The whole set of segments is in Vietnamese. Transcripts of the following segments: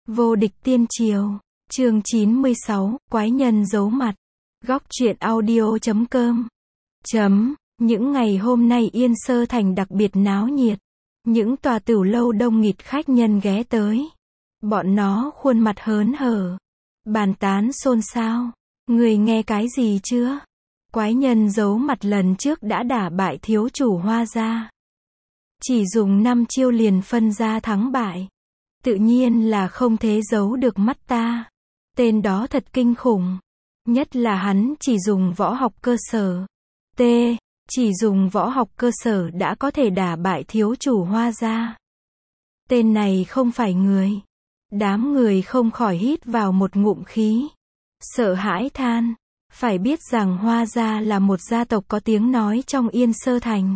Vô địch tiên triều, chương 96, quái nhân giấu mặt. Góc truyện audio.com. Những ngày hôm nay Yên Sơ Thành đặc biệt náo nhiệt. Những tòa tửu lâu đông nghịt khách nhân ghé tới. Bọn nó khuôn mặt hớn hở, bàn tán xôn xao. Người nghe cái gì chưa? Quái nhân giấu mặt lần trước đã đả bại thiếu chủ Hoa gia. Chỉ dùng 5 chiêu liền phân ra thắng bại. Tự nhiên là không thể giấu được mắt ta. Tên đó thật kinh khủng. Nhất là hắn chỉ dùng võ học cơ sở. Chỉ dùng võ học cơ sở đã có thể đả bại thiếu chủ Hoa gia. Tên này không phải người. Đám người không khỏi hít vào một ngụm khí. Sợ hãi than. Phải biết rằng Hoa gia là một gia tộc có tiếng nói trong Yên Sơ Thành.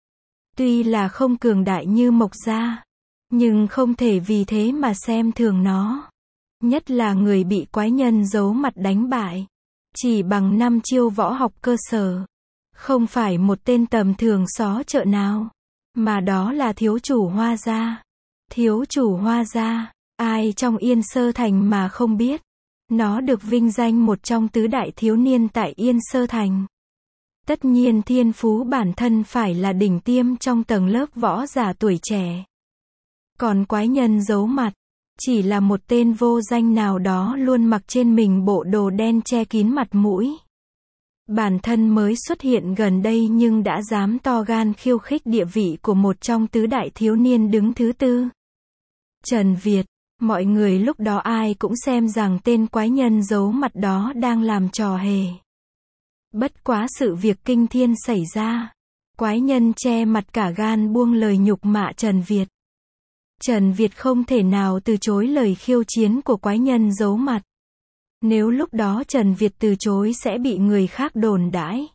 Tuy là không cường đại như Mộc gia, nhưng không thể vì thế mà xem thường nó. Nhất là người bị quái nhân giấu mặt đánh bại. Chỉ bằng 5 chiêu võ học cơ sở. Không phải một tên tầm thường xó chợ nào. Mà đó là thiếu chủ Hoa gia. Thiếu chủ Hoa gia, ai trong Yên Sơ Thành mà không biết. Nó được vinh danh một trong tứ đại thiếu niên tại Yên Sơ Thành. Tất nhiên thiên phú bản thân phải là đỉnh tiêm trong tầng lớp võ giả tuổi trẻ. Còn quái nhân giấu mặt, chỉ là một tên vô danh nào đó luôn mặc trên mình bộ đồ đen che kín mặt mũi. Bản thân mới xuất hiện gần đây nhưng đã dám to gan khiêu khích địa vị của một trong tứ đại thiếu niên đứng thứ tư. Trần Việt, mọi người lúc đó ai cũng xem rằng tên quái nhân giấu mặt đó đang làm trò hề. Bất quá sự việc kinh thiên xảy ra. Quái nhân che mặt cả gan buông lời nhục mạ Trần Việt. Trần Việt không thể nào từ chối lời khiêu chiến của quái nhân giấu mặt. Nếu lúc đó Trần Việt từ chối sẽ bị người khác đồn đãi.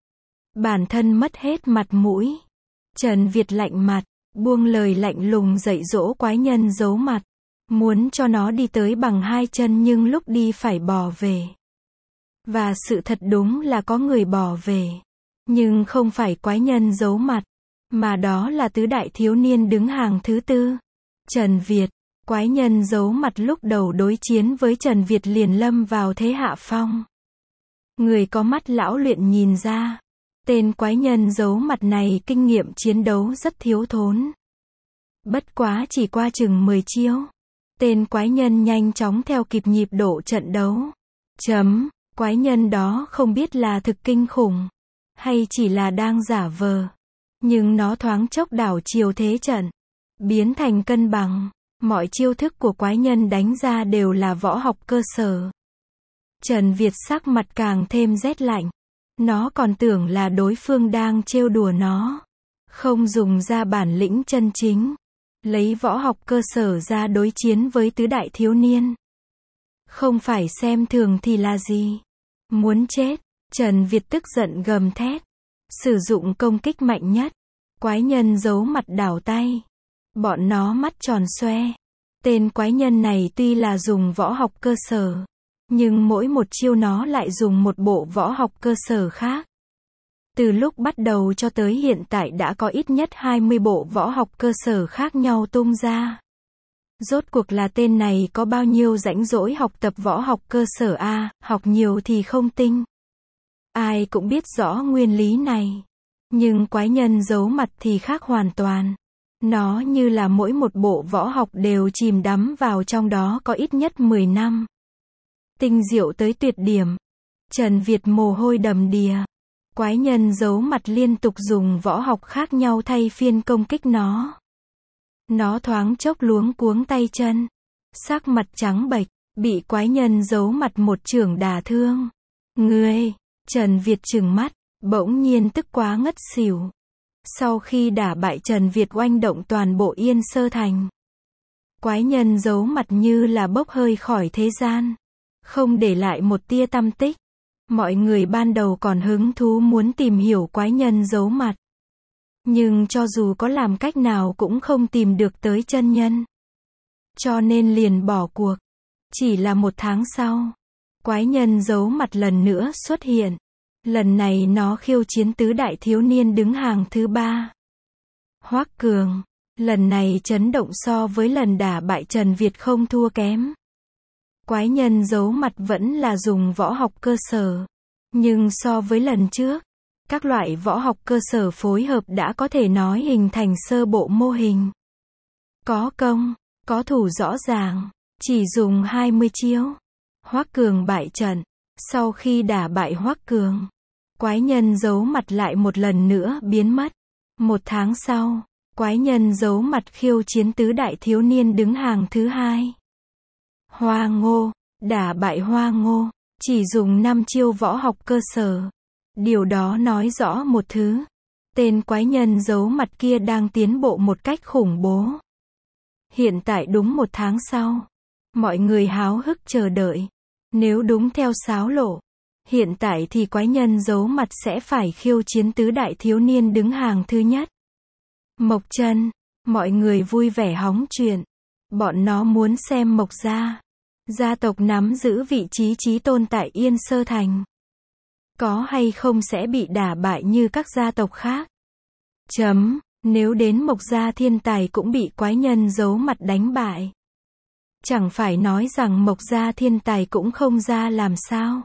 Bản thân mất hết mặt mũi. Trần Việt lạnh mặt, buông lời lạnh lùng dạy dỗ quái nhân giấu mặt. Muốn cho nó đi tới bằng 2 chân nhưng lúc đi phải bò về. Và sự thật đúng là có người bò về. Nhưng không phải quái nhân giấu mặt. Mà đó là tứ đại thiếu niên đứng hàng thứ tư. Trần Việt, quái nhân giấu mặt lúc đầu đối chiến với Trần Việt liền lâm vào thế hạ phong. Người có mắt lão luyện nhìn ra. Tên quái nhân giấu mặt này kinh nghiệm chiến đấu rất thiếu thốn. Bất quá chỉ qua chừng 10 chiêu. Tên quái nhân nhanh chóng theo kịp nhịp độ trận đấu. Quái nhân đó không biết là thực kinh khủng. Hay chỉ là đang giả vờ. Nhưng nó thoáng chốc đảo chiều thế trận. Biến thành cân bằng. Mọi chiêu thức của quái nhân đánh ra đều là võ học cơ sở. Trần Việt sắc mặt càng thêm rét lạnh. Nó còn tưởng là đối phương đang trêu đùa nó. Không dùng ra bản lĩnh chân chính. Lấy võ học cơ sở ra đối chiến với tứ đại thiếu niên. Không phải xem thường thì là gì? Muốn chết. Trần Việt tức giận gầm thét. Sử dụng công kích mạnh nhất. Quái nhân giấu mặt đảo tay. Bọn nó mắt tròn xoe. Tên quái nhân này tuy là dùng võ học cơ sở. Nhưng mỗi một chiêu nó lại dùng một bộ võ học cơ sở khác. Từ lúc bắt đầu cho tới hiện tại đã có ít nhất 20 bộ võ học cơ sở khác nhau tung ra. Rốt cuộc là tên này có bao nhiêu rãnh rỗi học tập võ học cơ sở a, học nhiều thì không tinh. Ai cũng biết rõ nguyên lý này. Nhưng quái nhân giấu mặt thì khác hoàn toàn. Nó như là mỗi một bộ võ học đều chìm đắm vào trong đó có ít nhất 10 năm. Tinh diệu tới tuyệt điểm. Trần Việt mồ hôi đầm đìa. Quái nhân giấu mặt liên tục dùng võ học khác nhau thay phiên công kích nó. Nó thoáng chốc luống cuống tay chân. Sắc mặt trắng bệch, bị quái nhân giấu mặt một chưởng đả thương. Ngươi! Trần Việt trừng mắt, bỗng nhiên tức quá ngất xỉu. Sau khi đả bại Trần Việt oanh động toàn bộ Yên Sơ Thành. Quái nhân giấu mặt như là bốc hơi khỏi thế gian. Không để lại một tia tăm tích. Mọi người ban đầu còn hứng thú muốn tìm hiểu quái nhân giấu mặt. Nhưng cho dù có làm cách nào cũng không tìm được tới chân nhân. Cho nên liền bỏ cuộc. Chỉ là 1 tháng sau. Quái nhân giấu mặt lần nữa xuất hiện. Lần này nó khiêu chiến tứ đại thiếu niên đứng hàng thứ 3. Hoắc Cường. Lần này chấn động so với lần đả bại Trần Việt không thua kém. Quái nhân giấu mặt vẫn là dùng võ học cơ sở. Nhưng so với lần trước, các loại võ học cơ sở phối hợp đã có thể nói hình thành sơ bộ mô hình. Có công, có thủ rõ ràng, chỉ dùng 20 chiêu. Hoắc Cường bại trận. Sau khi đả bại Hoắc Cường, quái nhân giấu mặt lại một lần nữa biến mất. 1 tháng sau, quái nhân giấu mặt khiêu chiến tứ đại thiếu niên đứng hàng thứ 2. Hoa Ngô, đả bại Hoa Ngô, chỉ dùng 5 chiêu võ học cơ sở. Điều đó nói rõ một thứ. Tên quái nhân giấu mặt kia đang tiến bộ một cách khủng bố. Hiện tại đúng 1 tháng sau, mọi người háo hức chờ đợi. Nếu đúng theo sáo lộ, hiện tại thì quái nhân giấu mặt sẽ phải khiêu chiến tứ đại thiếu niên đứng hàng thứ nhất. Mộc Chân, mọi người vui vẻ hóng chuyện. Bọn nó muốn xem Mộc gia, gia tộc nắm giữ vị trí chí tôn tại Yên Sơ Thành, có hay không sẽ bị đả bại như các gia tộc khác. Nếu đến Mộc gia thiên tài cũng bị quái nhân giấu mặt đánh bại, chẳng phải nói rằng Mộc gia thiên tài cũng không ra làm sao.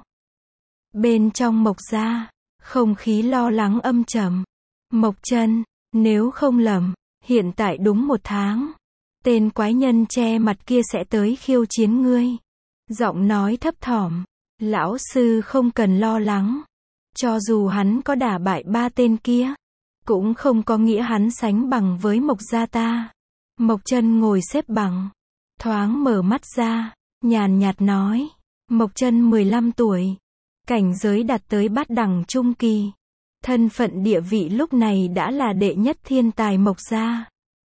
Bên trong Mộc gia, không khí lo lắng âm trầm. Mộc Chân, nếu không lầm, hiện tại đúng 1 tháng, tên quái nhân che mặt kia sẽ tới khiêu chiến ngươi. Giọng nói thấp thỏm. Lão sư không cần lo lắng. Cho dù hắn có đả bại 3 tên kia, cũng không có nghĩa hắn sánh bằng với Mộc gia ta. Mộc Chân ngồi xếp bằng, thoáng mở mắt ra, nhàn nhạt nói. Mộc Chân 15 tuổi, cảnh giới đạt tới bát đẳng trung kỳ. Thân phận địa vị lúc này đã là đệ nhất thiên tài Mộc gia.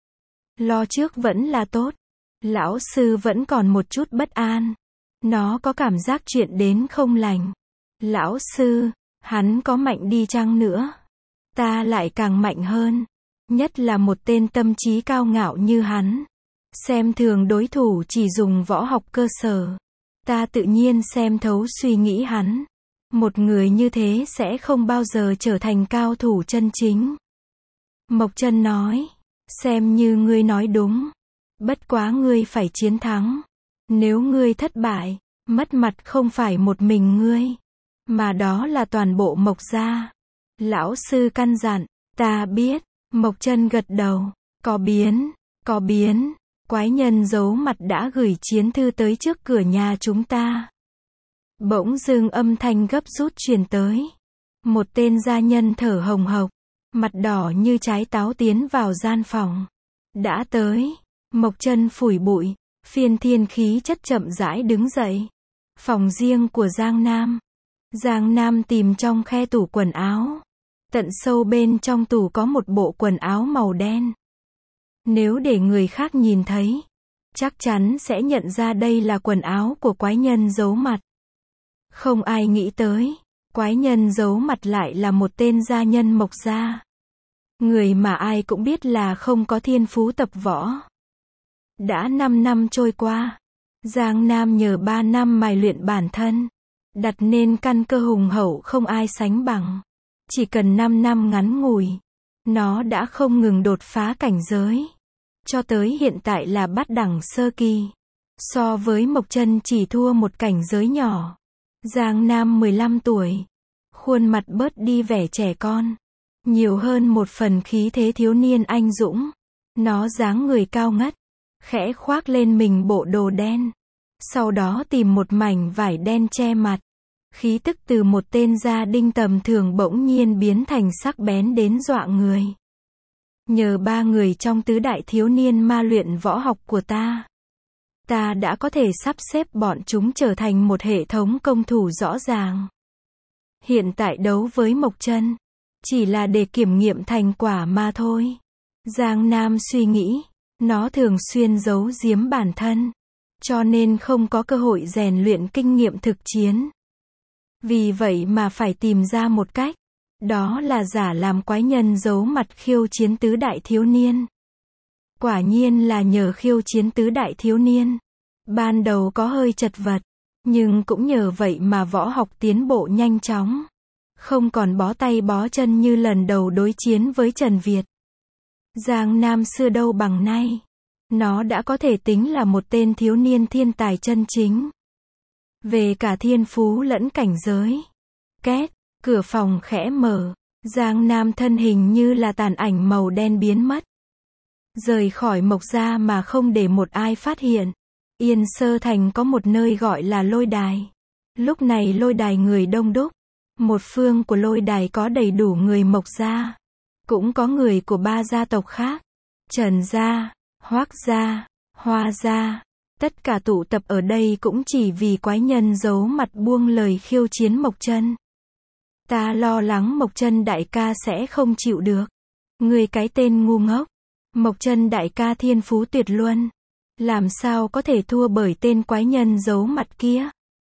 Lo trước vẫn là tốt. Lão sư vẫn còn một chút bất an. Nó có cảm giác chuyện đến không lành. Lão sư, hắn có mạnh đi chăng nữa, ta lại càng mạnh hơn. Nhất là một tên tâm trí cao ngạo như hắn. Xem thường đối thủ chỉ dùng võ học cơ sở. Ta tự nhiên xem thấu suy nghĩ hắn. Một người như thế sẽ không bao giờ trở thành cao thủ chân chính. Mộc Chân nói, xem như ngươi nói đúng. Bất quá ngươi phải chiến thắng. Nếu ngươi thất bại, mất mặt không phải một mình ngươi, mà đó là toàn bộ Mộc gia. Lão sư căn dặn. Ta biết. Mộc Chân gật đầu. Có biến. Quái nhân giấu mặt đã gửi chiến thư tới trước cửa nhà chúng ta. Bỗng dưng âm thanh gấp rút truyền tới. Một tên gia nhân thở hồng hộc, mặt đỏ như trái táo tiến vào gian phòng. Đã tới. Mộc Chân phủi bụi, phiên thiên khí chất chậm rãi đứng dậy. Phòng riêng của Giang Nam. Giang Nam tìm trong khe tủ quần áo. Tận sâu bên trong tủ có một bộ quần áo màu đen. Nếu để người khác nhìn thấy, chắc chắn sẽ nhận ra đây là quần áo của quái nhân giấu mặt. Không ai nghĩ tới, quái nhân giấu mặt lại là một tên gia nhân Mộc gia. Người mà ai cũng biết là không có thiên phú tập võ. Đã 5 năm trôi qua, Giang Nam nhờ 3 năm mài luyện bản thân, đặt nên căn cơ hùng hậu không ai sánh bằng. Chỉ cần 5 năm ngắn ngủi, nó đã không ngừng đột phá cảnh giới. Cho tới hiện tại là bát đẳng sơ kỳ. So với Mộc Chân chỉ thua một cảnh giới nhỏ. Giang Nam 15 tuổi. Khuôn mặt bớt đi vẻ trẻ con. Nhiều hơn một phần khí thế thiếu niên anh dũng. Nó dáng người cao ngất, khẽ khoác lên mình bộ đồ đen. Sau đó tìm một mảnh vải đen che mặt. Khí tức từ một tên gia đinh tầm thường bỗng nhiên biến thành sắc bén đến dọa người. Nhờ 3 người trong tứ đại thiếu niên ma luyện võ học của ta đã có thể sắp xếp bọn chúng trở thành một hệ thống công thủ rõ ràng. Hiện tại đấu với Mộc Chân chỉ là để kiểm nghiệm thành quả mà thôi. Giang Nam suy nghĩ, nó thường xuyên giấu giếm bản thân, cho nên không có cơ hội rèn luyện kinh nghiệm thực chiến. Vì vậy mà phải tìm ra một cách, đó là giả làm quái nhân giấu mặt khiêu chiến tứ đại thiếu niên. Quả nhiên là nhờ khiêu chiến tứ đại thiếu niên. Ban đầu có hơi chật vật, nhưng cũng nhờ vậy mà võ học tiến bộ nhanh chóng. Không còn bó tay bó chân như lần đầu đối chiến với Trần Việt. Giang Nam xưa đâu bằng nay. Nó đã có thể tính là một tên thiếu niên thiên tài chân chính. Về cả thiên phú lẫn cảnh giới. Két, cửa phòng khẽ mở. Giang Nam thân hình như là tàn ảnh màu đen biến mất. Rời khỏi Mộc gia mà không để một ai phát hiện. Yên Sơ Thành có một nơi gọi là lôi đài. Lúc này lôi đài người đông đúc. Một phương của lôi đài có đầy đủ người Mộc gia. Cũng có người của 3 gia tộc khác. Trần gia, Hoắc gia, Hoa gia. Tất cả tụ tập ở đây cũng chỉ vì quái nhân giấu mặt buông lời khiêu chiến Mộc Chân. Ta lo lắng Mộc Chân đại ca sẽ không chịu được. Người cái tên ngu ngốc. Mộc Chân đại ca thiên phú tuyệt luân. Làm sao có thể thua bởi tên quái nhân giấu mặt kia.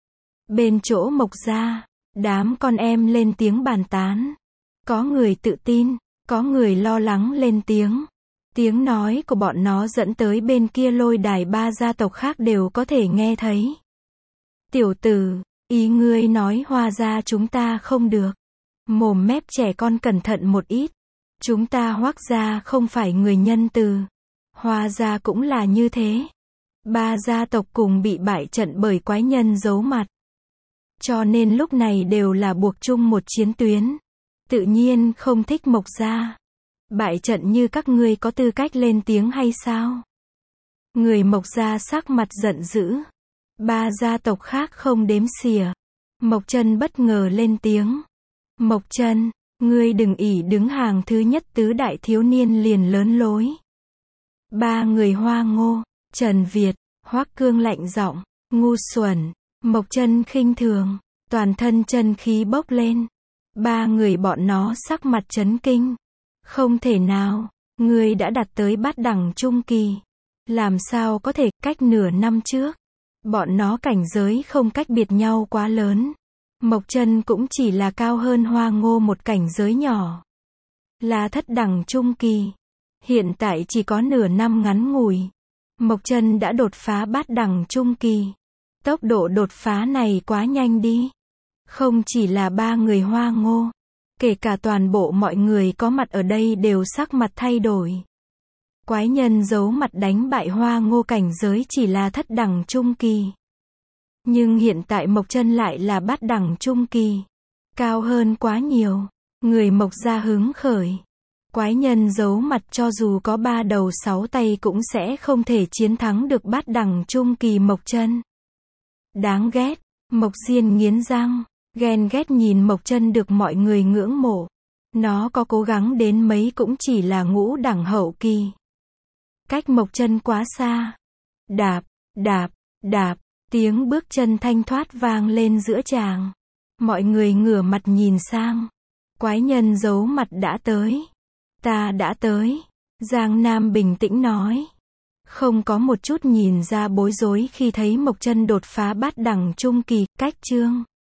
Bên chỗ Mộc gia, đám con em lên tiếng bàn tán. Có người tự tin, có người lo lắng lên tiếng. Tiếng nói của bọn nó dẫn tới bên kia lôi đài 3 gia tộc khác đều có thể nghe thấy. Tiểu tử, ý ngươi nói Hoa gia chúng ta không được. Mồm mép trẻ con cẩn thận một ít. Chúng ta Hoắc gia không phải người nhân từ. Hoa gia cũng là như thế. 3 gia tộc cùng bị bại trận bởi quái nhân giấu mặt. Cho nên lúc này đều là buộc chung một chiến tuyến. Tự nhiên không thích Mộc gia. Bại trận như các ngươi có tư cách lên tiếng hay sao? Người Mộc gia sắc mặt giận dữ. 3 gia tộc khác không đếm xỉa. Mộc Chân bất ngờ lên tiếng. Mộc Chân, ngươi đừng ỷ đứng hàng thứ nhất tứ đại thiếu niên liền lớn lối. 3 người Hoa Ngô, Trần Việt, Hoắc Cương lạnh giọng, ngu xuẩn. Mộc Chân khinh thường, toàn thân chân khí bốc lên. 3 người bọn nó sắc mặt chấn kinh. Không thể nào, ngươi đã đạt tới bát đẳng trung kỳ. Làm sao có thể, cách nửa năm trước. Bọn nó cảnh giới không cách biệt nhau quá lớn. Mộc Chân cũng chỉ là cao hơn Hoa Ngô một cảnh giới nhỏ. Là thất đẳng trung kỳ. Hiện tại chỉ có nửa năm ngắn ngủi. Mộc Chân đã đột phá bát đẳng trung kỳ. Tốc độ đột phá này quá nhanh đi. Không chỉ là 3 người Hoa Ngô. Kể cả toàn bộ mọi người có mặt ở đây đều sắc mặt thay đổi. Quái nhân giấu mặt đánh bại Hoa Ngô cảnh giới chỉ là thất đẳng trung kỳ. Nhưng hiện tại Mộc Chân lại là bát đẳng trung kỳ. Cao hơn quá nhiều. Người Mộc gia hứng khởi. Quái nhân giấu mặt cho dù có 3 đầu 6 tay cũng sẽ không thể chiến thắng được bát đẳng trung kỳ Mộc Chân. Đáng ghét. Mộc Diên nghiến răng. Ghen ghét nhìn Mộc Chân được mọi người ngưỡng mộ. Nó có cố gắng đến mấy cũng chỉ là ngũ đẳng hậu kỳ. Cách Mộc Chân quá xa. Đạp, đạp, đạp, tiếng bước chân thanh thoát vang lên giữa tràng. Mọi người ngửa mặt nhìn sang. Quái nhân giấu mặt đã tới. Ta đã tới. Giang Nam bình tĩnh nói. Không có một chút nhìn ra bối rối khi thấy Mộc Chân đột phá bát đẳng trung kỳ, cách chương